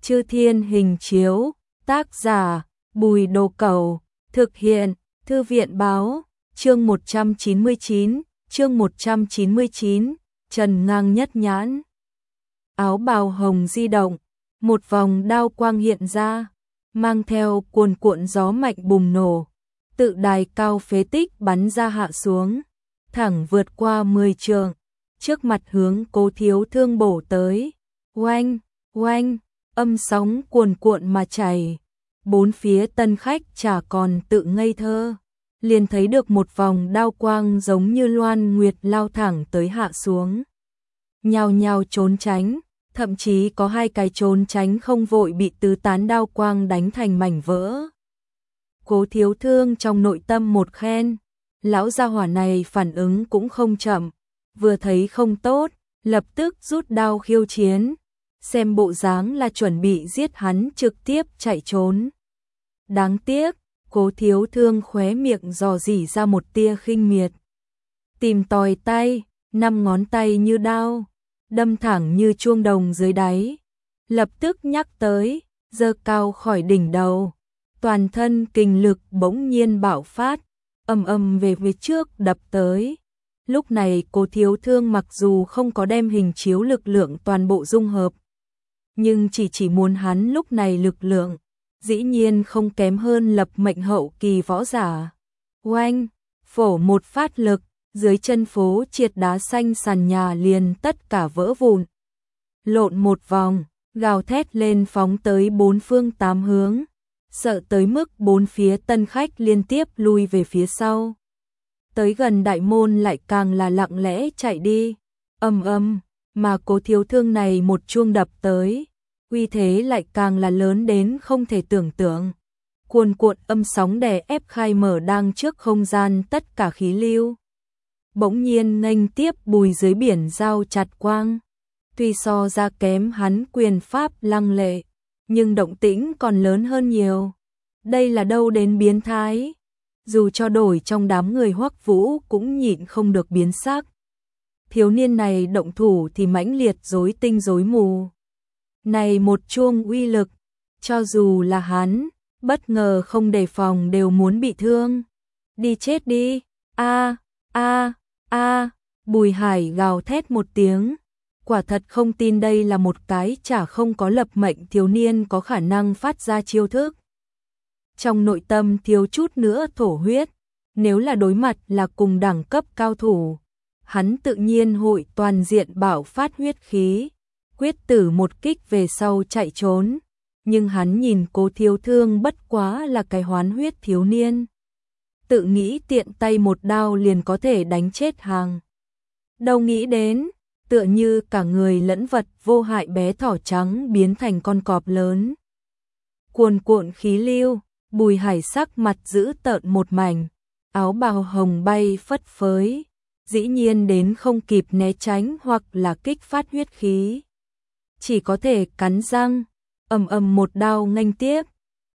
Chư Thiên Hình Chiếu, tác giả, Bùi Đồ Cẩu, thực hiện, Thư viện Báo, chương 199, Trần Ngang Nhất Nhãn. Áo bào hồng di động, một vòng đao quang hiện ra, mang theo cuồn cuộn gió mạnh bùng nổ, tự đài cao phế tích bắn ra hạ xuống, thẳng vượt qua 10 trượng, trước mặt hướng Cố Thiếu Thương bổ tới. Oanh, oanh, âm sóng cuồn cuộn mà chảy, bốn phía tân khách chả còn tự ngây thơ, liền thấy được một vòng đao quang giống như loan nguyệt lao thẳng tới hạ xuống. Nhao nhao trốn tránh, thậm chí có hai cái trốn tránh không vội bị tứ tán đao quang đánh thành mảnh vỡ. Cố Thiếu Thương trong nội tâm một khen, lão gia hỏa này phản ứng cũng không chậm, vừa thấy không tốt, lập tức rút đao khiêu chiến, xem bộ dáng là chuẩn bị giết hắn trực tiếp chạy trốn. Đáng tiếc, Cố Thiếu Thương khóe miệng dò dỉ ra một tia khinh miệt. Tìm tòi tay, 5 ngón tay như đao, đâm thẳng như chuông đồng dưới đáy. Lập tức nhắc tới, giơ cao khỏi đỉnh đầu, toàn thân kình lực bỗng nhiên bạo phát, ầm về phía trước đập tới. Lúc này Cố Thiếu Thương mặc dù không có đem hình chiếu lực lượng toàn bộ dung hợp, nhưng chỉ muốn hắn lúc này lực lượng, dĩ nhiên không kém hơn lập mệnh hậu kỳ võ giả. Oanh, phổ một phát lực, dưới chân phố triệt đá xanh sàn nhà liền tất cả vỡ vụn. Lộn một vòng, gào thét lên phóng tới bốn phương tám hướng, sợ tới mức bốn phía tân khách liên tiếp lui về phía sau. Tới gần đại môn lại càng là lặng lẽ chạy đi, mà Cố Thiếu Thương này một chuông đập tới, uy thế lại càng là lớn đến không thể tưởng tượng. Cuồn cuộn âm sóng đè ép khai mở đang trước không gian tất cả khí lưu. Bỗng nhiên nghênh tiếp bùi dưới biển giao chặt quang. Tuy so ra kém hắn quyền pháp lăng lệ, nhưng động tĩnh còn lớn hơn nhiều. Đây là đâu đến biến thái. Dù cho đổi trong đám người Hoắc Vũ cũng nhịn không được biến sắc. Thiếu niên này động thủ thì mãnh liệt rối tinh rối mù. Này một chuông uy lực, cho dù là hắn, bất ngờ không đề phòng đều muốn bị thương. Đi chết đi, Bùi Hải gào thét một tiếng, quả thật không tin đây là một cái chả không có lập mệnh thiếu niên có khả năng phát ra chiêu thức. Trong nội tâm thiếu chút nữa thổ huyết, nếu là đối mặt là cùng đẳng cấp cao thủ, hắn tự nhiên hội toàn diện bạo phát huyết khí, quyết tử một kích về sau chạy trốn, nhưng hắn nhìn Cố Thiếu Thương bất quá là cái hoán huyết thiếu niên, tự nghĩ tiện tay một đao liền có thể đánh chết hàng. Đâu nghĩ đến, tựa như cả người lẫn vật vô hại bé thỏ trắng biến thành con cọp lớn. Cuồn cuộn khí lưu, Bùi Hải sắc mặt giữ tợn một mảnh, áo bào hồng bay phất phới, dĩ nhiên đến không kịp né tránh hoặc là kích phát huyết khí. Chỉ có thể cắn răng, một đao nghênh tiếp.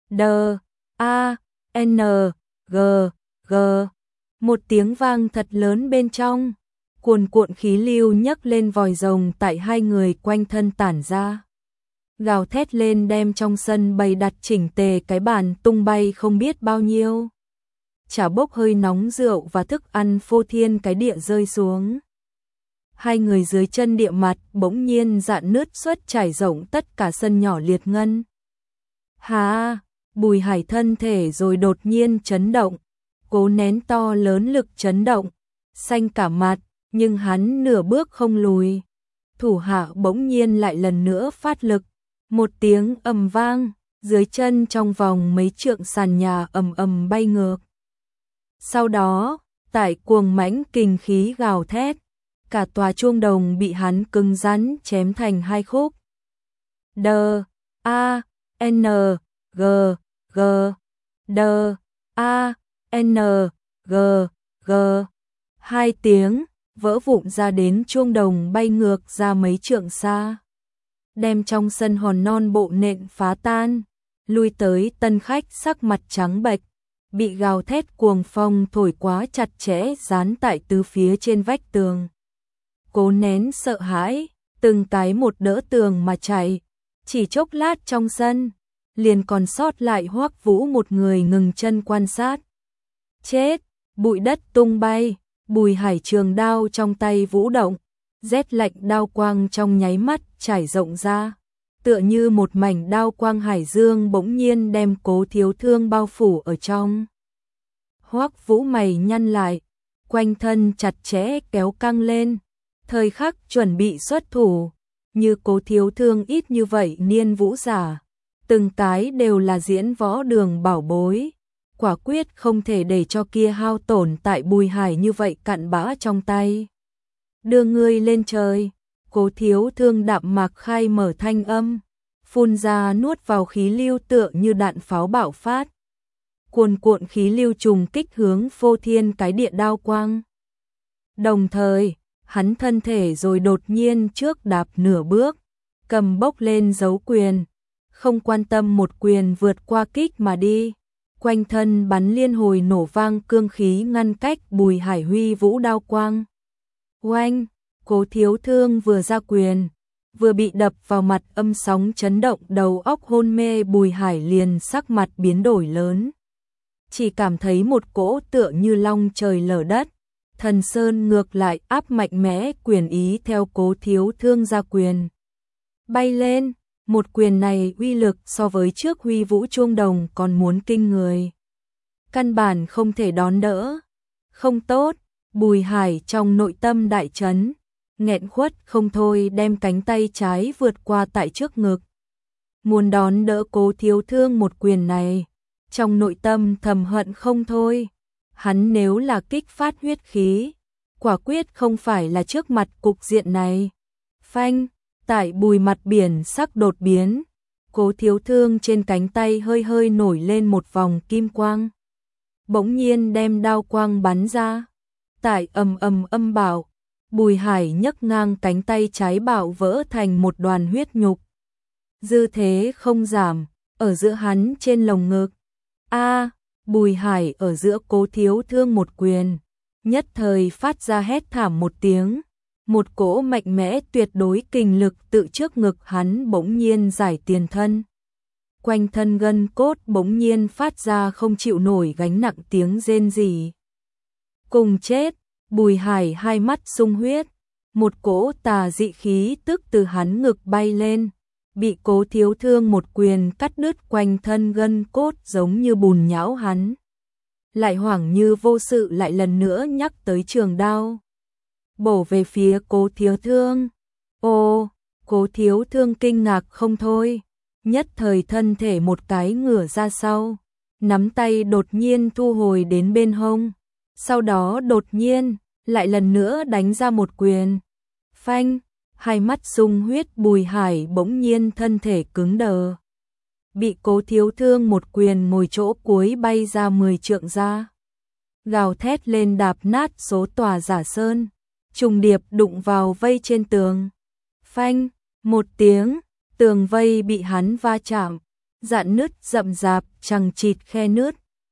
Một tiếng vang thật lớn bên trong, cuồn cuộn khí lưu nhấc lên vòi rồng tại hai người quanh thân tản ra. Gào thét lên đem trong sân bày đặt chỉnh tề cái bàn tung bay không biết bao nhiêu. Chả bốc hơi nóng rượu và thức ăn phô thiên cái địa rơi xuống. Hai người dưới chân địa mặt bỗng nhiên rạn nứt xuất trải rộng tất cả sân nhỏ liệt ngân. Bùi Hải thân thể rồi đột nhiên chấn động, cố nén to lớn lực chấn động, xanh cả mặt, nhưng hắn nửa bước không lùi. Thủ hạ bỗng nhiên lại lần nữa phát lực, một tiếng ầm vang, dưới chân trong vòng mấy trượng sàn nhà ầm bay ngược. Sau đó, tại cuồng mãnh kình khí gào thét, cả tòa chuông đồng bị hắn cứng rắn chém thành hai khúc. Hai tiếng vỡ vụn ra đến chuông đồng bay ngược ra mấy trượng xa, đem trong sân hòn non bộ nện phá tan. Lui tới tân khách sắc mặt trắng bệch, bị gào thét cuồng phong thổi quá chặt chẽ dán tại tứ phía trên vách tường. Cố nén sợ hãi, từng cái một đỡ tường mà chạy, Chỉ chốc lát trong sân, liền còn sót lại Hoắc Vũ một người ngừng chân quan sát. Chết, bụi đất tung bay, Bùi Hải trường đao trong tay vũ động, rét lạnh đao quang trong nháy mắt trải rộng ra, tựa như một mảnh đao quang hải dương bỗng nhiên đem Cố Thiếu Thương bao phủ ở trong. Hoắc Vũ mày nhăn lại, quanh thân chặt chẽ kéo căng lên, thời khắc chuẩn bị xuất thủ, như Cố Thiếu Thương ít như vậy niên vũ giả, từng cái đều là diễn võ đường bảo bối, quả quyết không thể để cho kia hao tổn tại Bùi Hải như vậy cặn bã trong tay. Đưa ngươi lên trời, Cố Thiếu Thương đạm mạc khai mở thanh âm, phun ra nuốt vào khí lưu tựa như đạn pháo bạo phát. Cuồn cuộn khí lưu trùng kích hướng phô thiên cái địa đao quang. Đồng thời, hắn thân thể rồi đột nhiên trước đạp nửa bước, cầm bốc lên dấu quyền, không quan tâm một quyền vượt qua kích mà đi. Quanh thân bắn liên hồi nổ vang cương khí ngăn cách Bùi Hải huy vũ đao quang. Oanh, Cố Thiếu Thương vừa ra quyền, vừa bị đập vào mặt âm sóng chấn động đầu óc hôn mê Bùi Hải liền sắc mặt biến đổi lớn. Chỉ cảm thấy một cỗ tựa như long trời lở đất, thần sơn ngược lại áp mạnh mẽ quyền ý theo Cố Thiếu Thương ra quyền. Bay lên, một quyền này uy lực so với trước huy vũ chuông đồng còn muốn kinh người. Căn bản không thể đón đỡ. Không tốt, Bùi Hải trong nội tâm đại chấn, nghẹn khuất không thôi đem cánh tay trái vượt qua tại trước ngực. Muốn đón đỡ Cố Thiếu Thương một quyền này, trong nội tâm thầm hận không thôi. Hắn nếu là kích phát huyết khí, quả quyết không phải là trước mặt cục diện này. Phanh, tại Bùi mặt biển sắc đột biến, Cố Thiếu Thương trên cánh tay hơi hơi nổi lên một vòng kim quang. Bỗng nhiên đem đao quang bắn ra. Tại âm bảo, Bùi Hải nhấc ngang cánh tay trái bảo vỡ thành một đoàn huyết nhục. Dư thế không giảm, ở giữa hắn trên lồng ngực. Bùi Hải ở giữa Cố Thiếu Thương một quyền, nhất thời phát ra hét thảm một tiếng, một cỗ mạnh mẽ tuyệt đối kình lực tự trước ngực hắn bỗng nhiên giải tiền thân. Quanh thân gân cốt bỗng nhiên phát ra không chịu nổi gánh nặng tiếng rên rỉ. Cùng chết, Bùi Hải hai mắt sung huyết, một cỗ tà dị khí tức từ hắn ngực bay lên, bị Cố Thiếu Thương một quyền cắt đứt quanh thân gân cốt giống như bùn nhão hắn. Lại hoảng như vô sự lại lần nữa nhắc tới trường đao, bổ về phía Cố Thiếu Thương. Ô, Cố Thiếu Thương kinh ngạc không thôi, nhất thời thân thể một cái ngửa ra sau, nắm tay đột nhiên thu hồi đến bên hông, sau đó đột nhiên lại lần nữa đánh ra một quyền. Phanh, hai mắt sung huyết Bùi Hải bỗng nhiên thân thể cứng đờ, bị Cố Thiếu Thương một quyền ngồi chỗ cuối bay ra 10 trượng ra, gào thét lên đạp nát số tòa giả sơn, trùng điệp đụng vào vây trên tường. Phanh, một tiếng, tường vây bị hắn va chạm, rạn nứt rậm rạp chằng chịt khe nứt.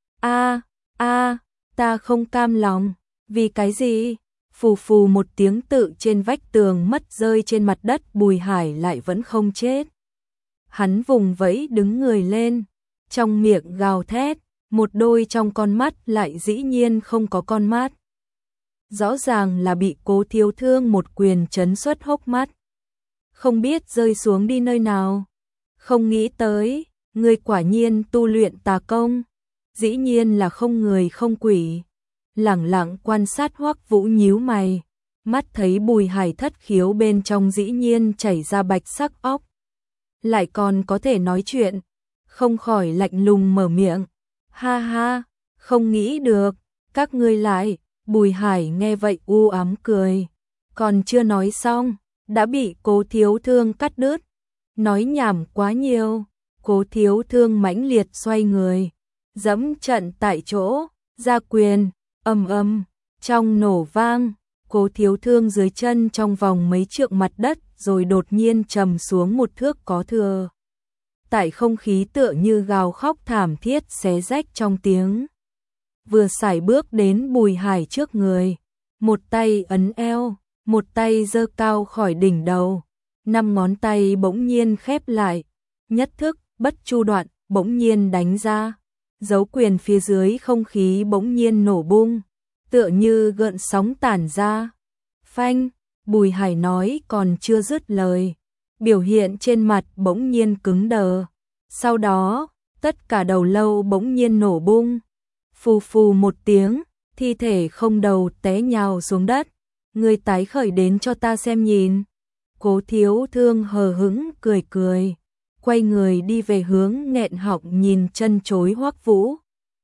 Ta không cam lòng, vì cái gì? Phù phù một tiếng tự trên vách tường mất rơi trên mặt đất. Bùi Hải lại vẫn không chết. Hắn vùng vẫy đứng người lên, trong miệng gào thét, một đôi trong con mắt lại dĩ nhiên không có con mắt. Rõ ràng là bị Cố Thiếu Thương một quyền chấn xuất hốc mắt, không biết rơi xuống đi nơi nào. Không nghĩ tới, người quả nhiên tu luyện tà công, dĩ nhiên là không người không quỷ. Lẳng lặng quan sát Hoắc Vũ nhíu mày, mắt thấy Bùi Hải thất khiếu bên trong dĩ nhiên chảy ra bạch sắc óc, lại còn có thể nói chuyện, không khỏi lạnh lùng mở miệng. Ha ha, không nghĩ được, các ngươi lại. Bùi Hải nghe vậy u ám cười, còn chưa nói xong, đã bị Cố Thiếu Thương cắt đứt. Nói nhảm quá nhiều. Cố Thiếu Thương mãnh liệt xoay người, dẫm trận tại chỗ, ra quyền, trong nổ vang, Cố Thiếu Thương dưới chân trong vòng mấy trượng mặt đất rồi đột nhiên trầm xuống một thước có thừa. Tại không khí tựa như gào khóc thảm thiết xé rách trong tiếng. Vừa sải bước đến Bùi Hải trước người, một tay ấn eo, một tay giơ cao khỏi đỉnh đầu, năm ngón tay bỗng nhiên khép lại, nhất thức, bất chu đoạn, bỗng nhiên đánh ra. Dấu quyền phía dưới không khí bỗng nhiên nổ bung, tựa như gợn sóng tản ra. Phanh, Bùi Hải nói còn chưa dứt lời, biểu hiện trên mặt bỗng nhiên cứng đờ. Sau đó, tất cả đầu lâu bỗng nhiên nổ bung. Phù phù một tiếng, thi thể không đầu té nhào xuống đất. Ngươi tái khởi đến cho ta xem nhìn. Cố Thiếu Thương hờ hững cười cười, quay người đi về hướng nghẹn họng nhìn chân chối Hoắc Vũ.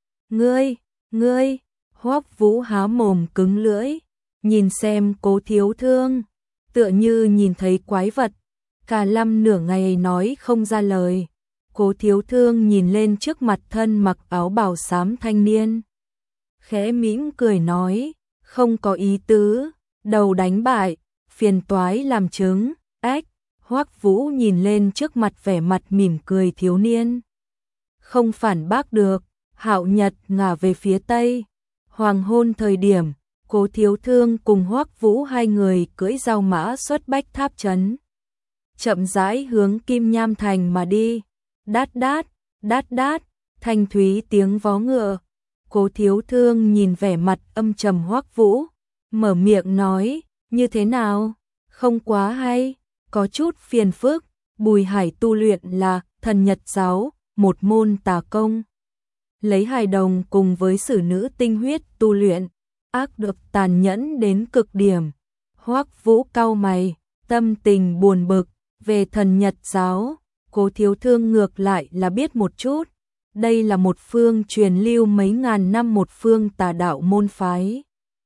Ngươi, Hoắc Vũ há mồm cứng lưỡi, nhìn xem Cố Thiếu Thương, tựa như nhìn thấy quái vật, cả lăm nửa ngày nói không ra lời. Cố Thiếu Thương nhìn lên trước mặt thân mặc áo bào xám thanh niên, khẽ mỉm cười nói, không có ý tứ, đầu đánh bại, phiền toái làm chứng. Ách, Hoắc Vũ nhìn lên trước mặt vẻ mặt mỉm cười thiếu niên, không phản bác được. Hạo Nhật ngả về phía tây, hoàng hôn thời điểm, Cố Thiếu Thương cùng Hoắc Vũ hai người cưỡi dao mã xuất Bách Tháp trấn, chậm rãi hướng Kim Nham thành mà đi. Đát đát, thanh thúy tiếng vó ngựa. Cố Thiếu Thương nhìn vẻ mặt âm trầm Hoắc Vũ, mở miệng nói, như thế nào? Không quá hay, có chút phiền phức. Bùi Hải tu luyện là Thần Nhật giáo, một môn tà công, lấy hài đồng cùng với sử nữ tinh huyết tu luyện, ác độc tàn nhẫn đến cực điểm. Hoắc Vũ cau mày, tâm tình buồn bực. Về Thần Nhật giáo, Cố Thiếu Thương ngược lại là biết một chút. Đây là một phương truyền lưu mấy ngàn năm một phương tà đạo môn phái.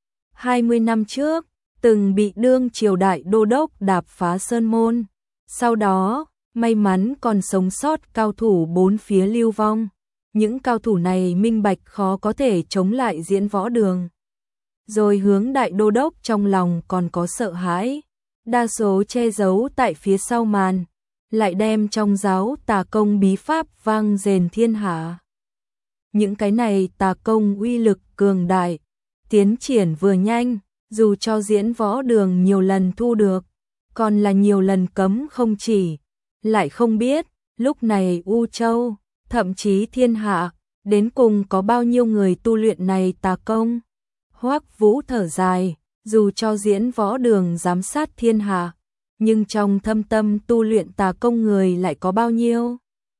20 năm trước, từng bị đương triều đại đô đốc đạp phá sơn môn. Sau đó, may mắn còn sống sót cao thủ bốn phía lưu vong. Những cao thủ này minh bạch khó có thể chống lại Diễn Võ Đường. Rồi hướng đại đô đốc trong lòng còn có sợ hãi, đa số che giấu tại phía sau màn, lại đem trong giáo tà công bí pháp vang dền thiên hạ. Những cái này tà công uy lực cường đại, tiến triển vừa nhanh, dù cho Diễn Võ Đường nhiều lần thu được, còn là nhiều lần cấm không chỉ, lại không biết, lúc này U Châu, thậm chí thiên hạ, đến cùng có bao nhiêu người tu luyện này tà công. Hoắc Vũ thở dài, dù cho Diễn Võ Đường giám sát thiên hạ, nhưng trong thâm tâm tu luyện tà công người lại có bao nhiêu?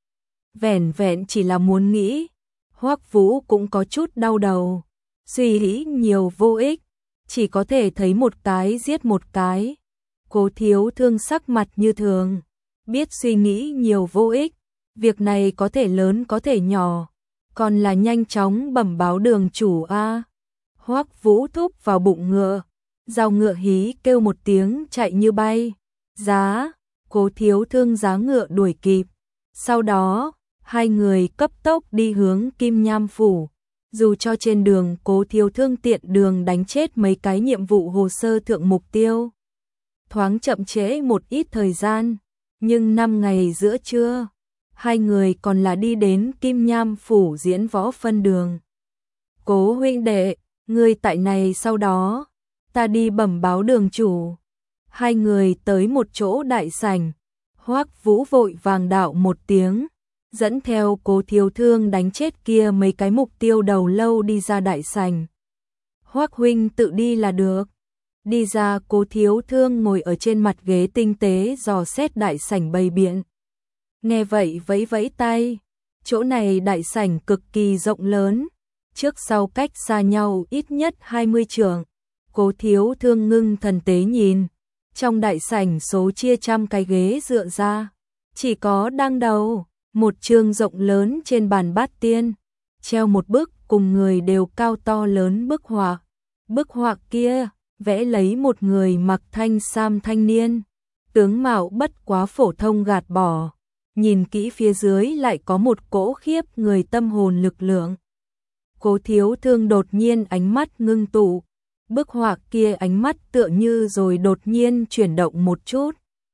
Vẻn vẹn chỉ là muốn nghĩ, Hoắc Vũ cũng có chút đau đầu, suy nghĩ nhiều vô ích, chỉ có thể thấy một cái giết một cái. Cố Thiếu Thương sắc mặt như thường, biết suy nghĩ nhiều vô ích, việc này có thể lớn có thể nhỏ, còn là nhanh chóng bẩm báo đường chủ a. Hoắc Vũ thúc vào bụng ngựa, dao ngựa hí kêu một tiếng chạy như bay. Giá, Cố Thiếu Thương giá ngựa đuổi kịp. Sau đó, hai người cấp tốc đi hướng Kim Nham phủ. Dù cho trên đường Cố Thiếu Thương tiện đường đánh chết mấy cái nhiệm vụ hồ sơ thượng mục tiêu, thoáng chậm trễ một ít thời gian, nhưng 5 ngày giữa trưa, hai người còn là đi đến Kim Nham phủ Diễn Võ phân đường. Cố huynh đệ, ngươi tại này sau đó, ta đi bẩm báo đường chủ. Hai người tới một chỗ đại sảnh, Hoắc Vũ vội vàng đạo một tiếng, dẫn theo Cố Thiếu Thương đánh chết kia mấy cái mục tiêu đầu lâu đi ra đại sảnh. Hoắc huynh tự đi là được. Đi ra, Cố Thiếu Thương ngồi ở trên mặt ghế tinh tế dò xét đại sảnh bày biện. Nghe vậy vẫy vẫy tay, chỗ này đại sảnh cực kỳ rộng lớn, trước sau cách xa nhau ít nhất 20 trượng. Cố Thiếu Thương ngưng thần tế nhìn, trong đại sảnh số chia trăm cái ghế dựa ra, chỉ có đăng đầu, một chương rộng lớn trên bàn bát tiên, treo một bức cùng người đều cao to lớn bức họa. Bức họa kia vẽ lấy một người mặc thanh sam thanh niên, tướng mạo bất quá phổ thông gạt bỏ, nhìn kỹ phía dưới lại có một cỗ khiếp người tâm hồn lực lượng. Cố Thiếu Thương đột nhiên ánh mắt ngưng tụ, bức họa kia ánh mắt tựa như rồi đột nhiên chuyển động một chút.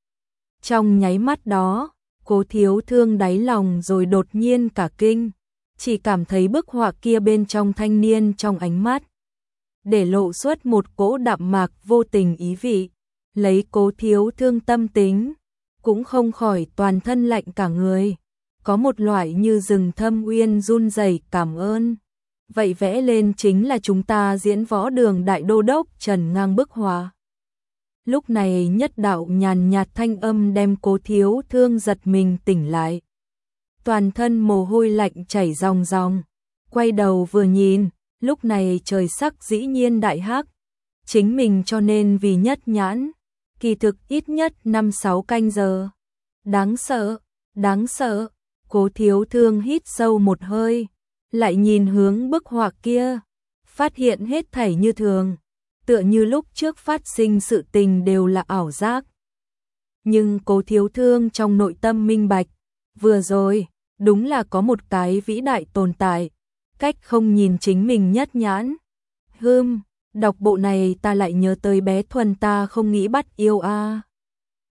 Trong nháy mắt đó, Cố Thiếu Thương đáy lòng rồi đột nhiên cả kinh, chỉ cảm thấy bức họa kia bên trong thanh niên trong ánh mắt để lộ xuất một cỗ đạm mạc vô tình ý vị, lấy Cố Thiếu Thương tâm tính, cũng không khỏi toàn thân lạnh cả người. Có một loại như rừng thâm uyên run rẩy cảm ơn. Vậy vẽ lên chính là chúng ta diễn võ đường đại đô đốc Trần Ngang bức họa. Lúc này nhất đạo nhàn nhạt thanh âm đem Cố Thiếu Thương giật mình tỉnh lại. Toàn thân mồ hôi lạnh chảy ròng ròng, quay đầu vừa nhìn, lúc này trời sắc dĩ nhiên đại hắc. Chính mình cho nên vì nhất nhãn, kỳ thực ít nhất 5-6 canh giờ. Đáng sợ, đáng sợ. Cố Thiếu Thương hít sâu một hơi, lại nhìn hướng bức họa kia, phát hiện hết thảy như thường, tựa như lúc trước phát sinh sự tình đều là ảo giác. Nhưng Cố Thiếu Thương trong nội tâm minh bạch, vừa rồi, đúng là có một cái vĩ đại tồn tại, cách không nhìn chính mình nhất nhãn. Đọc bộ này ta lại nhớ tới bé Thuần ta không nghĩ bắt yêu a.